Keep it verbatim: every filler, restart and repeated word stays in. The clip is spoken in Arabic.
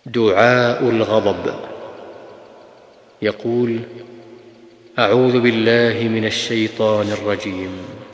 دعاء الغضب. يقول: أعوذ بالله من الشيطان الرجيم.